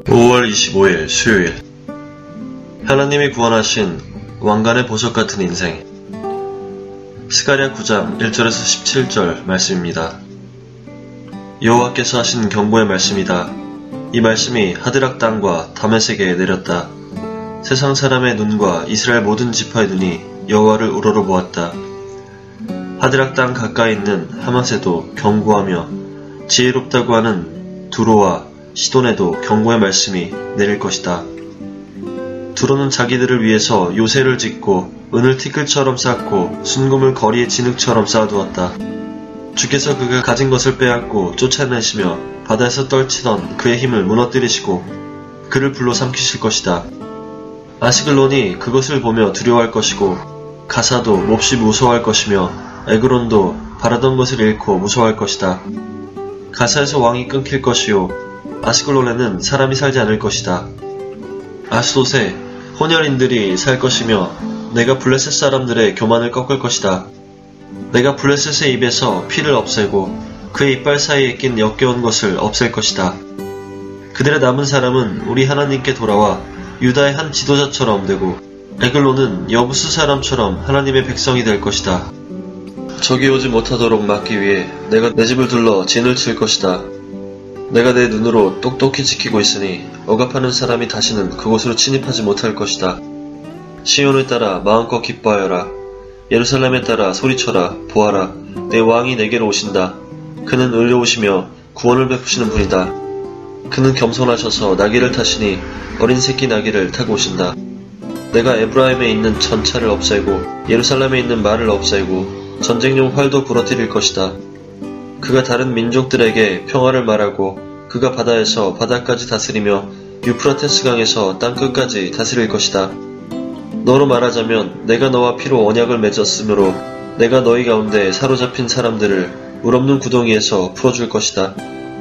5월 25일 수요일, 하나님이 구원하신 왕관의 보석 같은 인생. 스가랴 9장 1절에서 17절 말씀입니다. 여호와께서 하신 경고의 말씀이다. 이 말씀이 하드락 땅과 다메섹에 내렸다. 세상 사람의 눈과 이스라엘 모든 지파의 눈이 여호와를 우러러 보았다. 하드락 땅 가까이 있는 하맛에도 경고하며 지혜롭다고 하는 두로와 시돈에도 경고의 말씀이 내릴 것이다. 두로는 자기들을 위해서 요새를 짓고 은을 티끌처럼 쌓고 순금을 거리의 진흙처럼 쌓아두었다. 주께서 그가 가진 것을 빼앗고 쫓아내시며 바다에서 떨치던 그의 힘을 무너뜨리시고 그를 불로 삼키실 것이다. 아시글론이 그것을 보며 두려워할 것이고 가사도 몹시 무서워할 것이며 에그론도 바라던 것을 잃고 무서워할 것이다. 가사에서 왕이 끊길 것이요 아시글론에는 사람이 살지 않을 것이다. 아스돗에 혼혈인들이 살 것이며 내가 블레셋 사람들의 교만을 꺾을 것이다. 내가 블레셋의 입에서 피를 없애고 그의 이빨 사이에 낀 역겨운 것을 없앨 것이다. 그들의 남은 사람은 우리 하나님께 돌아와 유다의 한 지도자처럼 되고 에글론은 여부스 사람처럼 하나님의 백성이 될 것이다. 적이 오지 못하도록 막기 위해 내가 내 집을 둘러 진을 칠 것이다. 내가 내 눈으로 똑똑히 지키고 있으니 억압하는 사람이 다시는 그곳으로 침입하지 못할 것이다. 시온을 따라 마음껏 기뻐하여라. 예루살렘에 따라 소리쳐라. 보아라. 내 왕이 내게로 오신다. 그는 의로우시며 구원을 베푸시는 분이다. 그는 겸손하셔서 나귀를 타시니 어린 새끼 나귀를 타고 오신다. 내가 에브라임에 있는 전차를 없애고 예루살렘에 있는 말을 없애고 전쟁용 활도 부러뜨릴 것이다. 그가 다른 민족들에게 평화를 말하고 그가 바다에서 바다까지 다스리며 유프라테스 강에서 땅끝까지 다스릴 것이다. 너로 말하자면 내가 너와 피로 언약을 맺었으므로 내가 너희 가운데 사로잡힌 사람들을 물 없는 구덩이에서 풀어줄 것이다.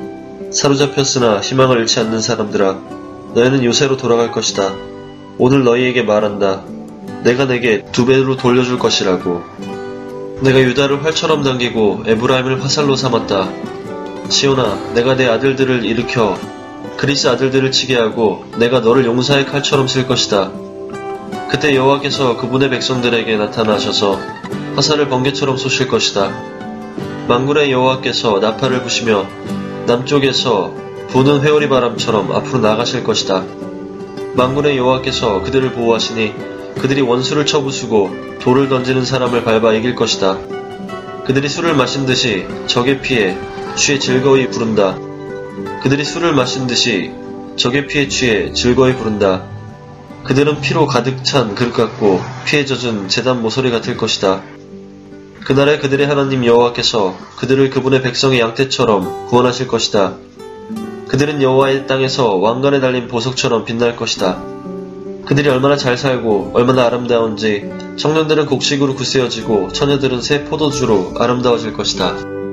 사로잡혔으나 희망을 잃지 않는 사람들아, 너희는 요새로 돌아갈 것이다. 오늘 너희에게 말한다. 내가 내게 2배로 돌려줄 것이라고. 내가 유다를 활처럼 당기고 에브라임을 화살로 삼았다. 시온아, 내가 내 아들들을 일으켜 그리스 아들들을 치게 하고 내가 너를 용사의 칼처럼 쓸 것이다. 그때 여호와께서 그분의 백성들에게 나타나셔서 화살을 번개처럼 쏘실 것이다. 만군의 여호와께서 나팔을 부시며 남쪽에서 부는 회오리 바람처럼 앞으로 나가실 것이다. 만군의 여호와께서 그들을 보호하시니 그들이 원수를 쳐부수고 돌을 던지는 사람을 밟아 이길 것이다. 그들이 술을 마신 듯이 적의 피에 취해 즐거이 부른다. 그들이 술을 마신 듯이 적의 피에 취해 즐거이 부른다. 그들은 피로 가득 찬 그릇 같고 피에 젖은 제단 모서리 같을 것이다. 그날에 그들의 하나님 여호와께서 그들을 그분의 백성의 양떼처럼 구원하실 것이다. 그들은 여호와의 땅에서 왕관에 달린 보석처럼 빛날 것이다. 그들이 얼마나 잘 살고 얼마나 아름다운지 청년들은 곡식으로 굳세어지고 처녀들은 새 포도주로 아름다워질 것이다.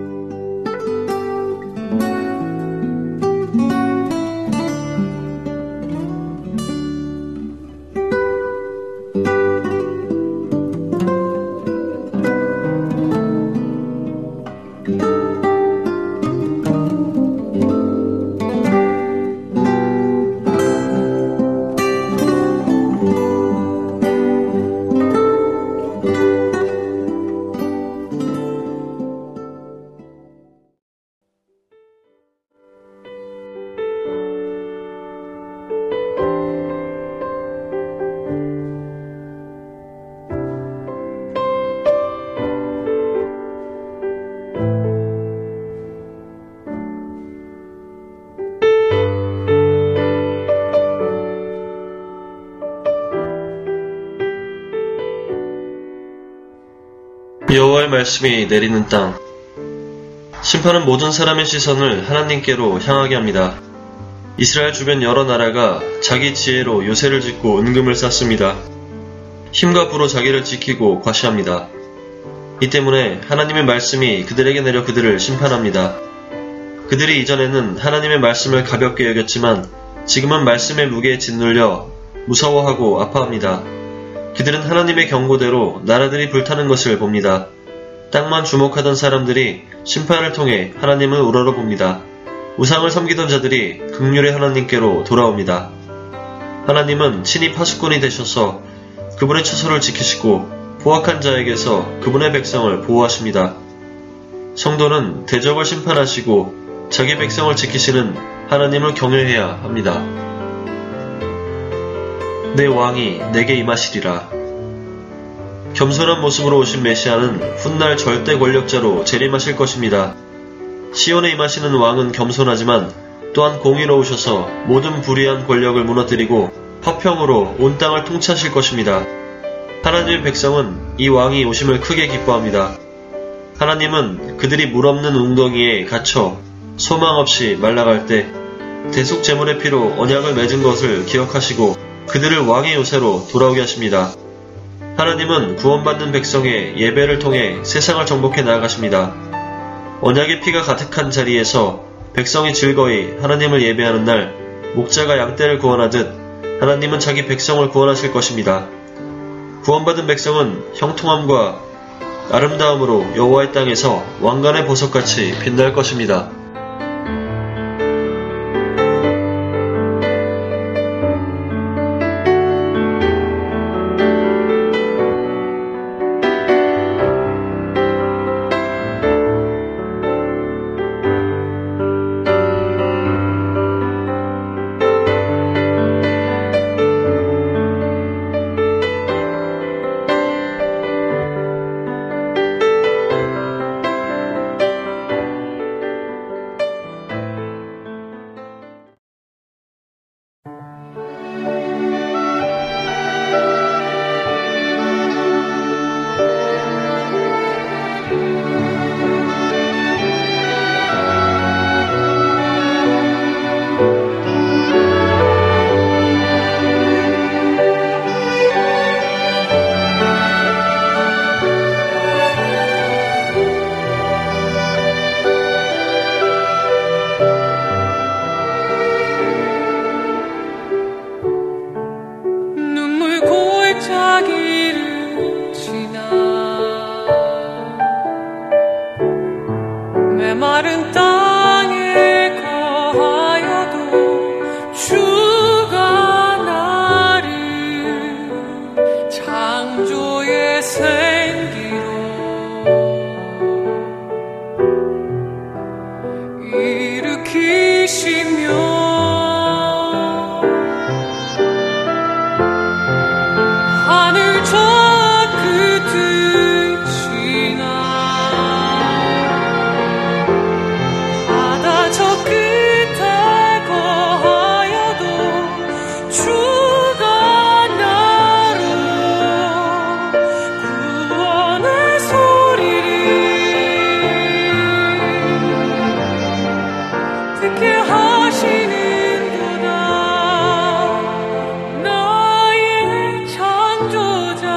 여호와의 말씀이 내리는 땅. 심판은 모든 사람의 시선을 하나님께로 향하게 합니다. 이스라엘 주변 여러 나라가 자기 지혜로 요새를 짓고 은금을 쌓습니다. 힘과 부로 자기를 지키고 과시합니다. 이 때문에 하나님의 말씀이 그들에게 내려 그들을 심판합니다. 그들이 이전에는 하나님의 말씀을 가볍게 여겼지만 지금은 말씀의 무게에 짓눌려 무서워하고 아파합니다. 그들은 하나님의 경고대로 나라들이 불타는 것을 봅니다. 땅만 주목하던 사람들이 심판을 통해 하나님을 우러러봅니다. 우상을 섬기던 자들이 긍휼의 하나님께로 돌아옵니다. 하나님은 친히 파수꾼이 되셔서 그분의 처소를 지키시고 포악한 자에게서 그분의 백성을 보호하십니다. 성도는 대적을 심판하시고 자기 백성을 지키시는 하나님을 경외해야 합니다. 내 왕이 내게 임하시리라. 겸손한 모습으로 오신 메시아는 훗날 절대 권력자로 재림하실 것입니다. 시온에 임하시는 왕은 겸손하지만 또한 공의로우셔서 모든 불의한 권력을 무너뜨리고 화평으로 온 땅을 통치하실 것입니다. 하나님의 백성은 이 왕이 오심을 크게 기뻐합니다. 하나님은 그들이 물 없는 웅덩이에 갇혀 소망 없이 말라갈 때 대속 제물의 피로 언약을 맺은 것을 기억하시고 그들을 왕의 요새로 돌아오게 하십니다. 하나님은 구원받는 백성의 예배를 통해 세상을 정복해 나아가십니다. 언약의 피가 가득한 자리에서 백성이 즐거이 하나님을 예배하는 날 목자가 양떼를 구원하듯 하나님은 자기 백성을 구원하실 것입니다. 구원받은 백성은 형통함과 아름다움으로 여호와의 땅에서 왕관의 보석같이 빛날 것입니다. 메마른 땅에 거하여도 주가 나를 창조의 생기로 일으키시며 하늘 저 끝이나 바다 저 끝에 거하여도 주가 나로 구원의 소리를 듣게 하시는구나. 나의 창조자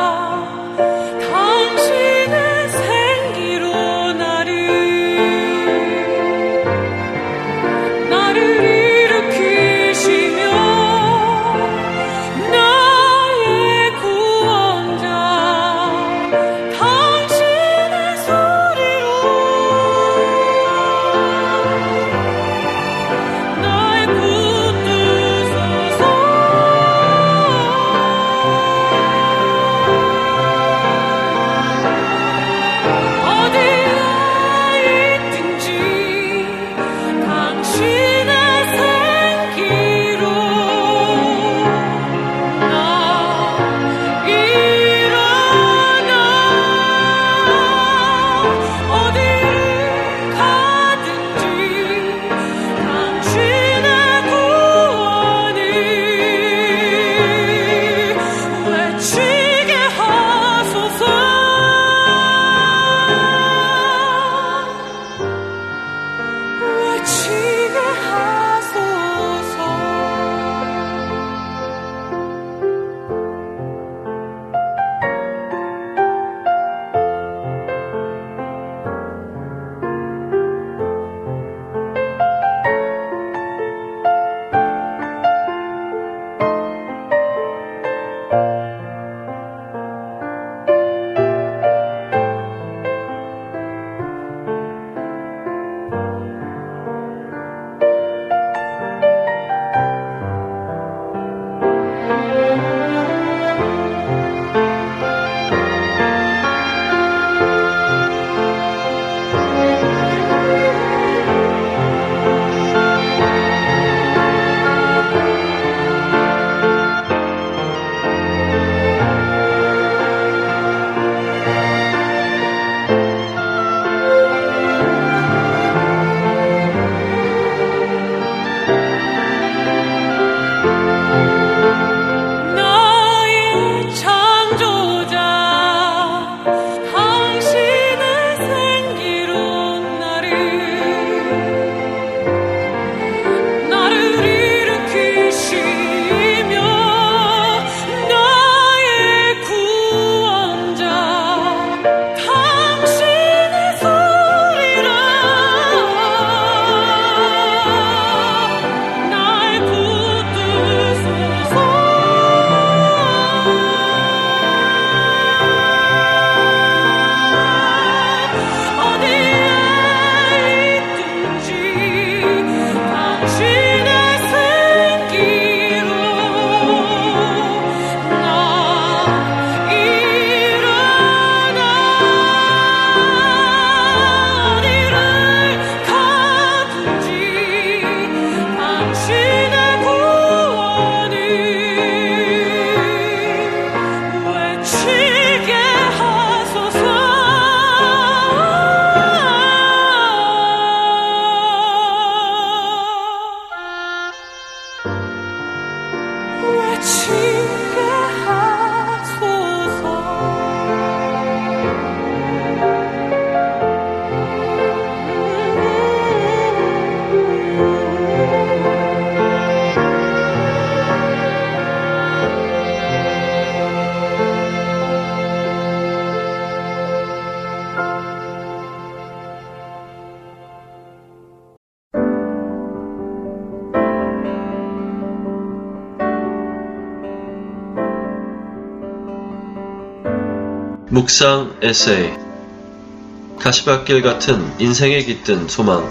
당신의 생기로 나를 일으키시며 나의 구원자 당신의 소리로 묵상 에세이 가시밭길 같은 인생에 깃든 소망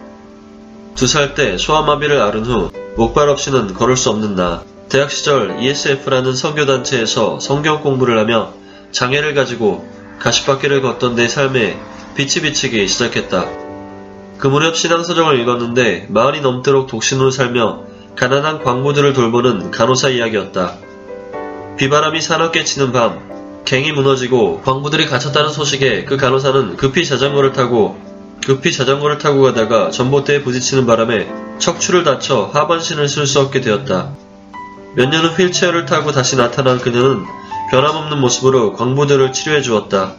2살 때 소아마비를 앓은 후 목발 없이는 걸을 수 없는 나 대학 시절 ESF라는 선교단체에서 성경 공부를 하며 장애를 가지고 가시밭길을 걷던 내 삶에 빛이 비치기 시작했다. 그 무렵 신앙서적을 읽었는데 마흔이 넘도록 독신으로 살며 가난한 광부들을 돌보는 간호사 이야기였다. 비바람이 사납게 치는 밤 갱이 무너지고 광부들이 갇혔다는 소식에 그 간호사는 급히 자전거를 타고 가다가 전봇대에 부딪히는 바람에 척추를 다쳐 하반신을 쓸 수 없게 되었다. 몇 년 후 휠체어를 타고 다시 나타난 그녀는 변함없는 모습으로 광부들을 치료해 주었다.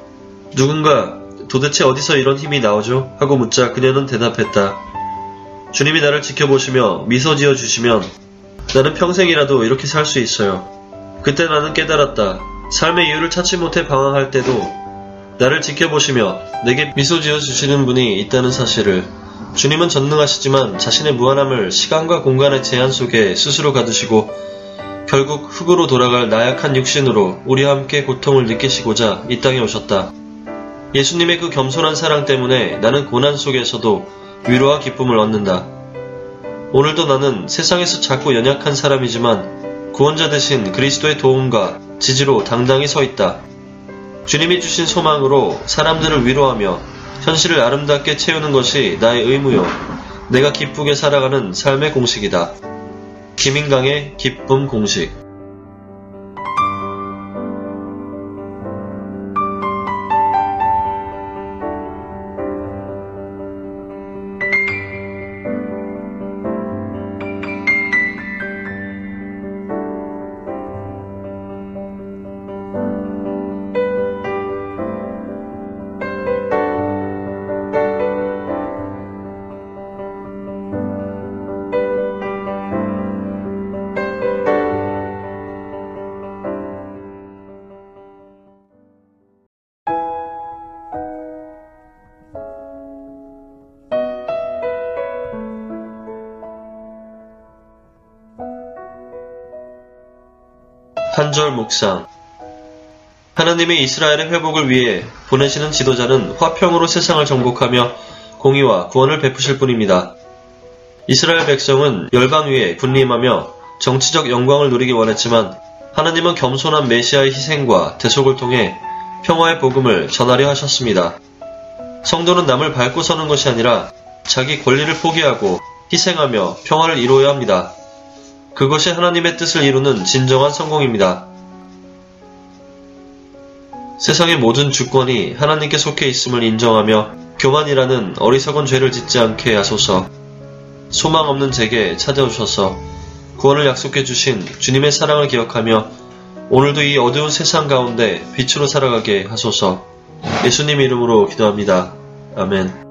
누군가 도대체 어디서 이런 힘이 나오죠? 하고 묻자 그녀는 대답했다. 주님이 나를 지켜보시며 미소 지어 주시면 나는 평생이라도 이렇게 살 수 있어요. 그때 나는 깨달았다. 삶의 이유를 찾지 못해 방황할 때도 나를 지켜보시며 내게 미소 지어 주시는 분이 있다는 사실을. 주님은 전능하시지만 자신의 무한함을 시간과 공간의 제한 속에 스스로 가두시고 결국 흙으로 돌아갈 나약한 육신으로 우리와 함께 고통을 느끼시고자 이 땅에 오셨다. 예수님의 그 겸손한 사랑 때문에 나는 고난 속에서도 위로와 기쁨을 얻는다. 오늘도 나는 세상에서 작고 연약한 사람이지만 구원자 되신 그리스도의 도움과 지지로 당당히 서 있다. 주님이 주신 소망으로 사람들을 위로하며 현실을 아름답게 채우는 것이 나의 의무요. 내가 기쁘게 살아가는 삶의 공식이다. 김인강의 기쁨 공식. 한절 묵상. 하나님이 이스라엘의 회복을 위해 보내시는 지도자는 화평으로 세상을 정복하며 공의와 구원을 베푸실 뿐입니다. 이스라엘 백성은 열방 위에 군림하며 정치적 영광을 누리기 원했지만 하나님은 겸손한 메시아의 희생과 대속을 통해 평화의 복음을 전하려 하셨습니다. 성도는 남을 밟고 서는 것이 아니라 자기 권리를 포기하고 희생하며 평화를 이루어야 합니다. 그것이 하나님의 뜻을 이루는 진정한 성공입니다. 세상의 모든 주권이 하나님께 속해 있음을 인정하며 교만이라는 어리석은 죄를 짓지 않게 하소서. 소망 없는 제게 찾아오셔서 구원을 약속해 주신 주님의 사랑을 기억하며 오늘도 이 어두운 세상 가운데 빛으로 살아가게 하소서. 예수님 이름으로 기도합니다. 아멘.